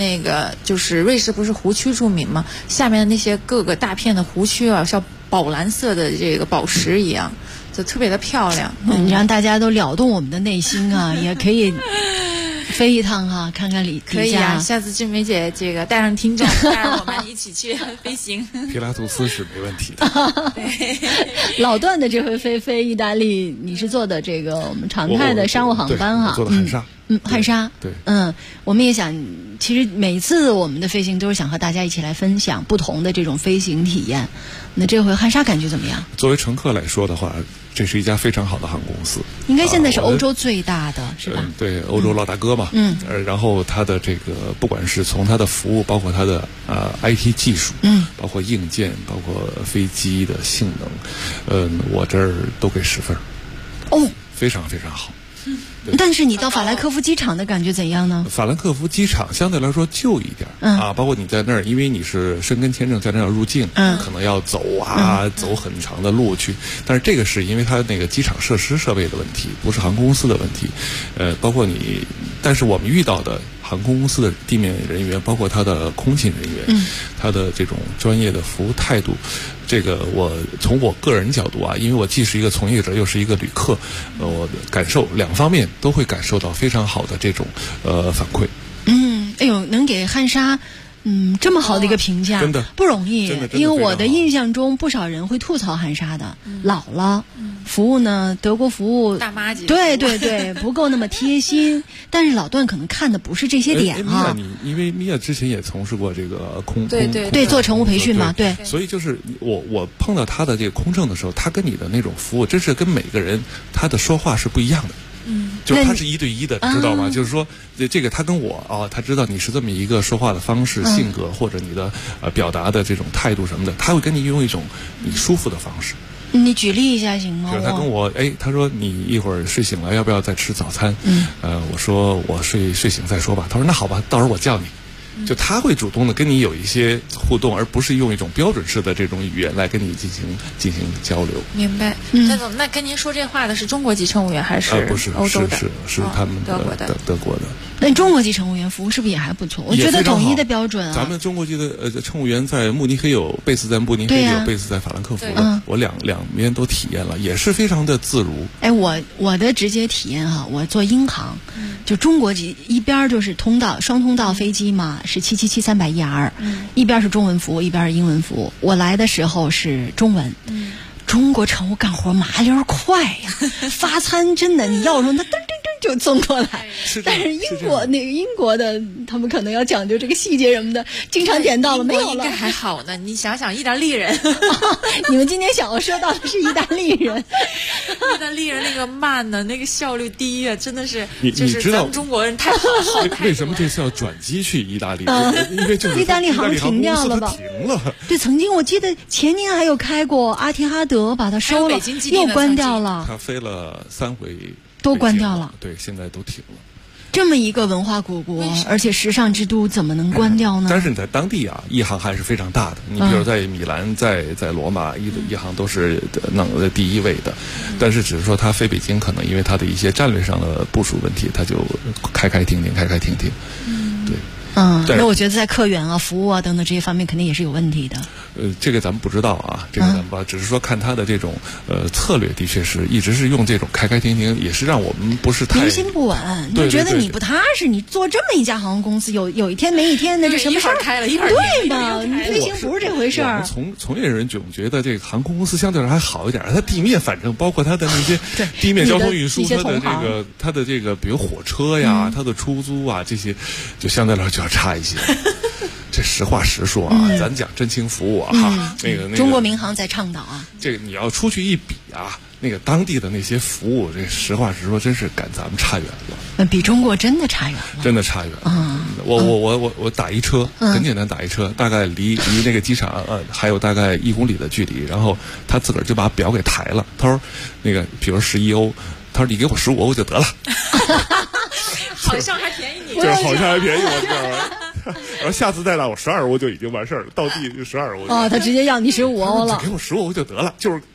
那个就是瑞士不是湖区著名吗？下面的那些各个大片的湖区啊，像宝蓝色的这个宝石一样，就特别的漂亮。 让大家都撩动我们的内心啊，也可以飞一趟哈，看看里可以啊，下次俊梅姐这个带上听众，带着我们一起去飞行。 皮拉图斯是没问题的。 老段的这回飞意大利，你是坐的这个我们常态的商务航班哈， 坐的汉莎。 汉莎。 对。 我们也想，其实每次我们的飞行都是想和大家一起来分享不同的这种飞行体验。那这回汉莎感觉怎么样？ 作为乘客来说的话，这是一家非常好的航空公司， 应该现在是欧洲最大的，是吧？ 对，欧洲老大哥嘛。然后它的这个不管是从它的服务，包括它的IT 技术，包括硬件，包括飞机的性能，我这儿都给10分。 哦， 非常非常好。 但是你到法兰克福机场的感觉怎样呢？ 法兰克福机场相对来说旧一点，包括你在那儿，因为你是申根签证在那儿入境，可能要走走很长的路去。但是这个是因为它那个机场设施设备的问题，不是航空公司的问题。包括你，但是我们遇到的航空公司的地面人员，包括他的空勤人员，他的这种专业的服务态度，这个我从我个人角度啊，因为我既是一个从业者，又是一个旅客，我的感受两方面都会感受到非常好的这种反馈。 哎呦，能给汉莎这么好的一个评价， 真的不容易。因为我的印象中，不少人会吐槽汉莎的老了，服务呢，德国服务大妈级， 对，不够那么贴心。但是老段可能看的不是这些点哈。 因为米娅之前也从事过这个空对做乘务培训嘛，对。 所以就是我碰到他的这个空乘的时候，他跟你的那种服务，真是跟每个人他的说话是不一样的。就是他是1对1的，知道吗？就是说，这个他跟我他知道你是这么一个说话的方式、性格，或者你的表达的这种态度什么的，他会跟你用一种你舒服的方式。 你举例一下行吗？ 就是他跟我他说你一会儿睡醒了要不要再吃早餐？我说我睡醒再说吧。他说那好吧，到时候我叫你。就他会主动的跟你有一些互动，而不是用一种标准式的这种语言来跟你进行交流。 明白。郑总，那跟您说这话的是中国籍乘务员还是不是欧洲的？ 是他们德国的。 那中国籍乘务员服务是不是也还不错？我觉得统一的标准啊。 咱们中国籍的乘务员在慕尼黑有贝斯在慕尼黑，有贝斯在法兰克福的，我两边都体验了，也是非常的自如。 我的直接体验哈，我坐英航，就中国籍一边就是双通道飞机嘛，是777-300ER，一边是中文服务，一边是英文服务。我来的时候是中文。中国乘务干活麻溜快呀，发餐真的你要说那噔噔噔就送过来。但是英国的他们可能要讲究这个细节什么的，经常点到了没有了。 应该还好呢，你想想意大利人， 你们今天想要说到的是意大利人， 意大利人那个慢呢，那个效率低啊，真的是就是咱们中国人太好。 为什么这次要转机去意大利？因为就是意大利航停掉了吧？ 停了。 对，曾经我记得前年还有开过阿提哈德，把它收了，又关掉了。 他飞了3回， 都关掉了。 对，现在都停了。 这么一个文化古国，而且时尚之都，怎么能关掉呢？ 但是你在当地啊，一航还是非常大的。你比如在米兰、在罗马，一航都是弄的第1位的。但是只是说它飞北京，可能因为它的一些战略上的部署问题，它就开停停。对。 那我觉得在客源啊、服务啊等等这些方面，肯定也是有问题的。 这个咱们不知道啊，这个咱们不知道，只是说看他的这种策略，的确是一直是用这种开停停，也是让我们不是太民心不稳。就觉得你不踏实，你做这么一家航空公司，有一天没一天的，这什么事儿？对吧？飞行不是这回事儿。 我们从业人总觉得这个航空公司相对来说还好一点，它地面反正包括它的那些地面交通运输，它的这个比如火车呀，它的出租啊这些，就相对来说就要差一些。这实话实说啊，咱讲真情服务啊，那个中国民航在倡导啊。 这个你要出去一比啊，那个当地的那些服务，这实话实说，真是赶咱们差远了。 比中国真的差远了。 真的差远了。我打一车，很简单，打一车，大概离那个机场还有大概1公里的距离，然后他自个儿就把表给抬了。他说那个比如11欧，他说你给我15欧就得了。 好像还便宜你。 对，好像还便宜我这儿。然后下次再来我12欧就已经完事儿了，到地就12欧。 他直接要你15欧了。 给我15欧就得了，就是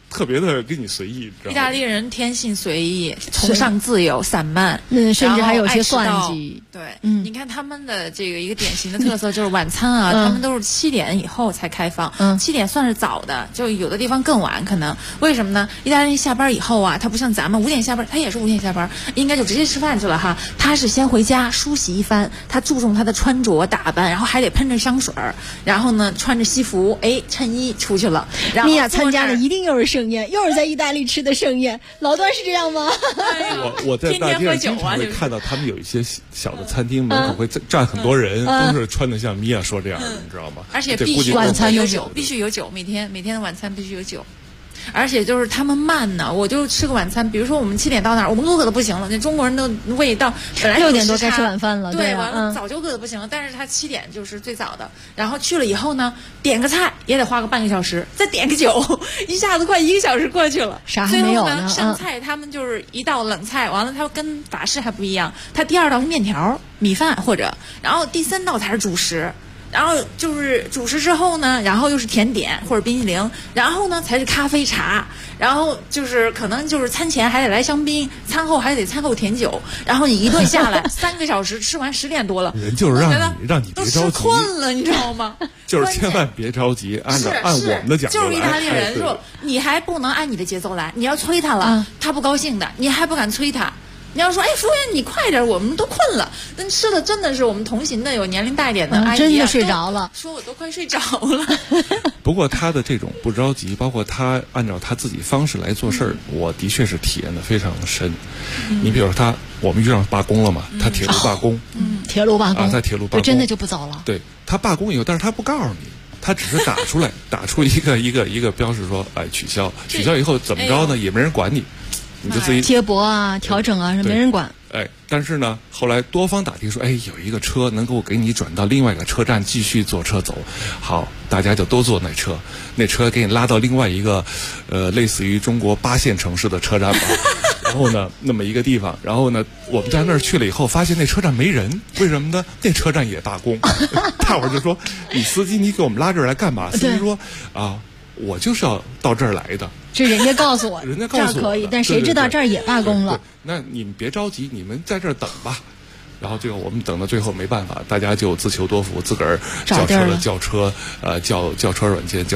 特别的跟你随意。 意大利人天性随意，崇尚自由、散漫， 甚至还有些算计。 对，你看他们的这个一个典型的特色就是晚餐啊，他们都是7点以后才开放，7点算是早的，就有的地方更晚可能。为什么呢？意大利人下班以后啊，他不像咱们5点下班，他也是5点下班，应该就直接吃饭去了哈。他是先回家梳洗一番，他注重他的穿着打扮，然后还得喷着香水，然后呢穿着西服，衬衣出去了。 米娅参加的一定又是盛宴，又是在意大利吃的盛宴。老段是这样吗？ 我在大街上经常会看到他们有一些小的餐厅门口会站很多人，都是穿的像米娅说这样的，你知道吗？ 而且必须晚餐有酒，必须有酒，每天的晚餐必须有酒。而且就是他们慢呢，我就吃个晚餐，比如说我们7点到那儿，我们饿的不行了，那中国人的胃到本来 6点多该吃晚饭了， 对，完了早就饿的不行了，但是他7点就是最早的，然后去了以后呢，点个菜也得花个半个小时，再点个酒，一下子快1个小时过去了， 啥还没有呢？ 最后呢，上菜他们就是一道冷菜，完了他跟法式还不一样，他第2道是面条、米饭或者，然后第3道才是主食。然后就是主食之后呢，然后又是甜点或者冰淇淋，然后呢才是咖啡茶，然后就是可能就是餐前还得来香槟，餐后还得餐后甜酒，然后你一顿下来3个小时，吃完10点多了， 人就是让你别着急， 都吃困了，你知道吗？ 就是千万别着急，按我们的讲究来。 就是意大利人说，你还不能按你的节奏来，你要催他了，他不高兴的，你还不敢催他。你要说，服务员你快点，我们都困了。但吃的真的是我们同行的有年龄大一点的阿姨， 真的睡着了， 说我都快睡着了。 不过他的这种不着急，包括他按照他自己方式来做事儿，我的确是体验的非常深。你比如说我们遇上罢工了嘛，他铁路罢工， 铁路罢工在铁路罢工， 真的就不走了。 对，他罢工以后，但是他不告诉你。他只是打出一个标识说，取消以后怎么着呢？也没人管你。你就自己接驳啊、调整啊，是没人管。 但是呢，后来多方打听说，有一个车能够给你转到另外一个车站，继续坐车走。好，大家就都坐那车给你拉到另外一个，类似于中国8线城市的车站吧。然后呢，那么一个地方，然后呢，我们在那儿去了以后，发现那车站没人，为什么呢？那车站也罢工。大伙儿就说：“你司机，你给我们拉这儿来干嘛？”司机说：“我就是要到这儿来的。” 这人家告诉我， 人家告诉我这儿可以，但谁知道这儿也罢工了。 那你们别着急，你们在这儿等吧。然后最后我们等到最后没办法，大家就自求多福，自个儿叫车叫车软件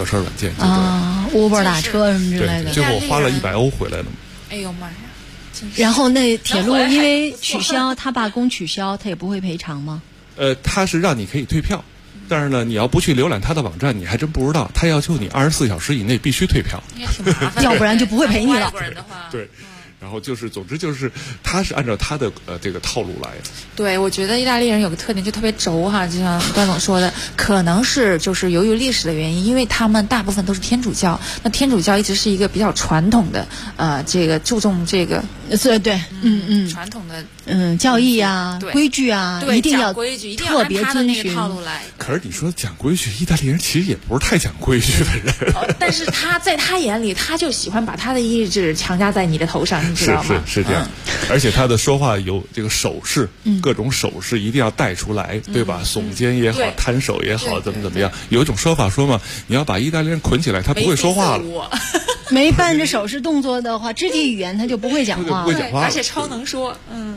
，Uber 打车什么之类的。 最后花了100欧回来了。 哎呦妈呀！ 然后那铁路因为取消，他罢工取消，他也不会赔偿吗？ 他是让你可以退票。但是呢，你要不去浏览他的网站，你还真不知道。他要求你24小时以内必须退票， 要不然就不会赔你了。 对。然后总之就是，他是按照他的这个套路来的。 对，我觉得意大利人有个特点，就特别轴哈，就像段总说的，可能是就是由于历史的原因，因为他们大部分都是天主教，那天主教一直是一个比较传统的，这个注重这个， 对， 传统的教义啊、规矩啊，一定要规矩， 特别遵循套路来。 可是你说讲规矩，意大利人其实也不是太讲规矩的人。 但是他在他眼里，他就喜欢把他的意志强加在你的头上。 是这样，而且他的说话有这个手势，各种手势一定要带出来，对吧？耸肩也好，摊手也好，怎么样？有一种说法说嘛，你要把意大利人捆起来，他不会说话了。 没伴着手势动作的话，肢体语言他就不会讲话了， 而且超能说，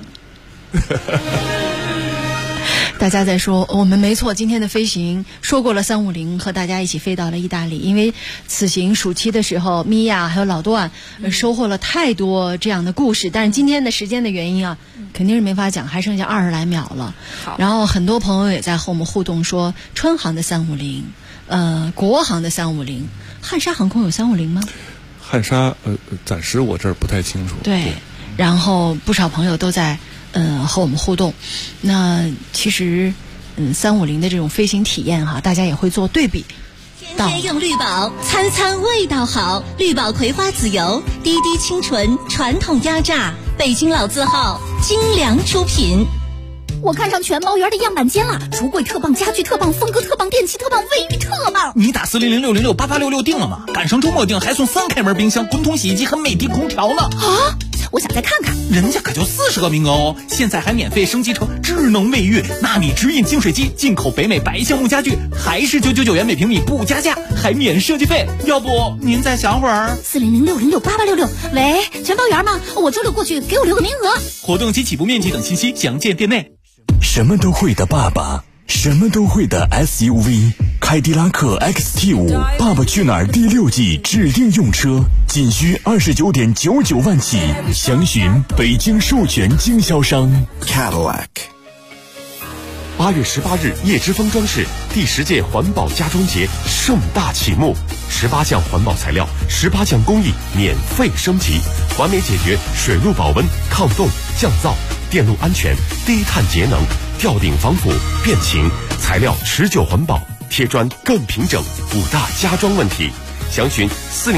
大家在说我们没错，今天的飞行说过了350，和大家一起飞到了意大利。因为此行暑期的时候，米娅还有老段收获了太多这样的故事，但是今天的时间的原因啊，肯定是没法讲，还剩下20来秒了。然后很多朋友也在和我们互动说，春航的350，国航的350，汉莎航空有350吗？ 汉莎暂时我这儿不太清楚。 对，然后不少朋友都在和我们互动。那其实350的这种飞行体验哈，大家也会做对比。 天天用绿宝，餐餐味道好。绿宝葵花籽油，滴滴清纯，传统压榨，北京老字号，精良出品。 我看上全猫园的样板间了，橱柜特棒，家具特棒，风格特棒，电器特棒，卫浴特棒。 你打400-606-8866订了吗？赶上周末订还送3开门冰箱、滚筒洗衣机和美的空调呢。 啊！ 我想再看看。 人家可就40个名额哦，现在还免费升级成智能卫浴，纳米直饮净水机，进口北美白橡木家具，还是999元每平米不加价，还免设计费。要不您再想会儿 ？400606866，喂，全包圆吗？我周六过去，给我留个名额。 活动及起步面积等信息详见店内。 什么都会的爸爸，什么都会的 SUV， 凯迪拉克 XT5 爸爸去哪儿第6季指定用车，仅需29.99万起，详询北京授权经销商 Cadillac。 8月18日，叶之峰装饰第10届环保家装节盛大启幕，18项环保材料，18项工艺免费升级，完美解决水路保温、抗冻、降噪、电路安全、低碳节能、吊顶防腐、变形，材料持久环保，贴砖更平整，5大家装问题。详询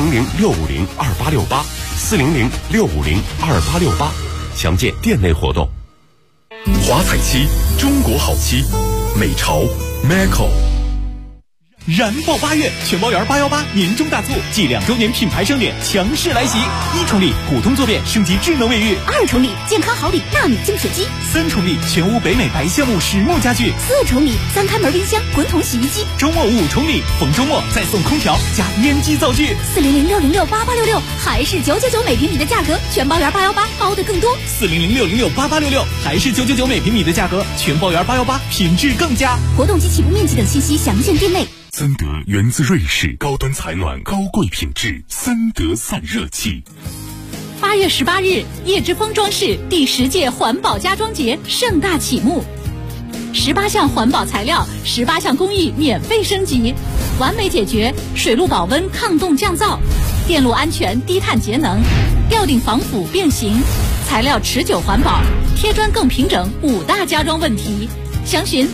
400-650-2868，400-650-2868，详见店内活动。华彩漆，中国好漆，美潮 Macco。 燃爆8月，全包圆818年终大促暨2周年品牌盛典强势来袭！1重礼普通坐便升级智能卫浴 ，2重礼健康好礼纳米净水机 ，3重礼全屋北美白橡木实木家具 ，4重礼3开门冰箱、滚筒洗衣机。 周末5重礼，逢周末再送空调加烟机灶具。 400-606-8866，还是999每平米的价格，全包圆818包的更多。 400-606-8866，还是999每平米的价格，全包圆818品质更佳。 活动及起步面积等信息详见店内。 森德源自瑞士，高端采暖，高贵品质，森德散热器。 8月18日，叶之峰装饰第10届环保家装节盛大启幕，18项环保材料，18项工艺免费升级，完美解决水路保温、抗冻降噪、电路安全、低碳节能、吊顶防腐变形，材料持久环保，贴砖更平整，5大家装问题。详询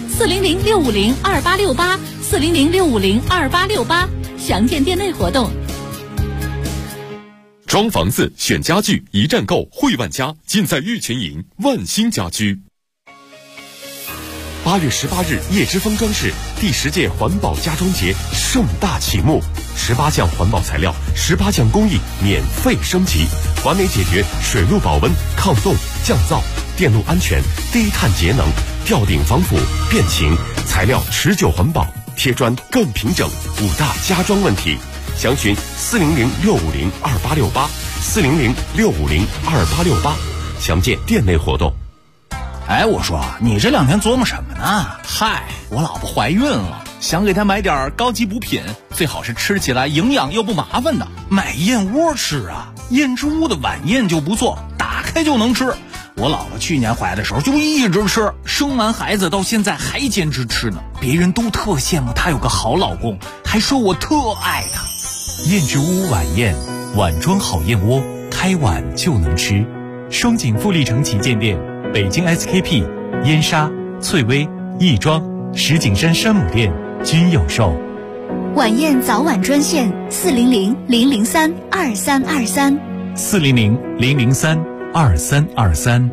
400-650-2868，400-650-2868，详见店内活动。 装房子选家具，一站购汇万家，尽在玉泉营万兴家居。8月18日，叶之峰装饰第10届环保家装节盛大启幕，18项环保材料，18项工艺免费升级，完美解决水路保温、抗冻、降噪、电路安全、低碳节能、吊顶防腐、变形，材料持久环保，贴砖更平整，5大家装问题。详询400-650-2868，400-650-2868，详见店内活动。 哎，我说你这2天琢磨什么呢？嗨，我老婆怀孕了，想给她买点高级补品，最好是吃起来营养又不麻烦的。买燕窝吃啊，燕之屋的晚宴就不错，打开就能吃。我老婆去年怀的时候就一直吃，生完孩子到现在还坚持吃呢。别人都特羡慕她有个好老公，还说我特爱她。 燕之屋晚宴，碗装好燕窝，开碗就能吃。双井富力城旗舰店，北京 SKP、燕莎、翠微、亦庄、石景山山姆店均有售。 晚宴早晚专线400-003-2323。 400-003-2323。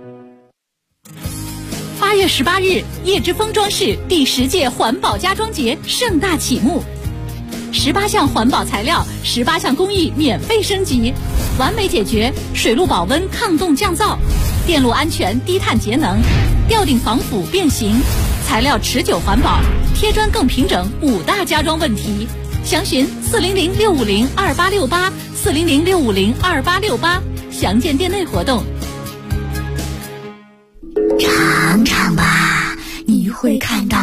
8月18日，叶之峰装饰第10届环保家装节盛大启幕，18项环保材料，18项工艺免费升级，完美解决水路保温、抗冻降噪、电路安全、低碳节能、吊顶防腐变形，材料持久环保，贴砖更平整，5大家装问题。详询400-650-2868，400-650-2868，详见店内活动。 尝尝吧，你会看到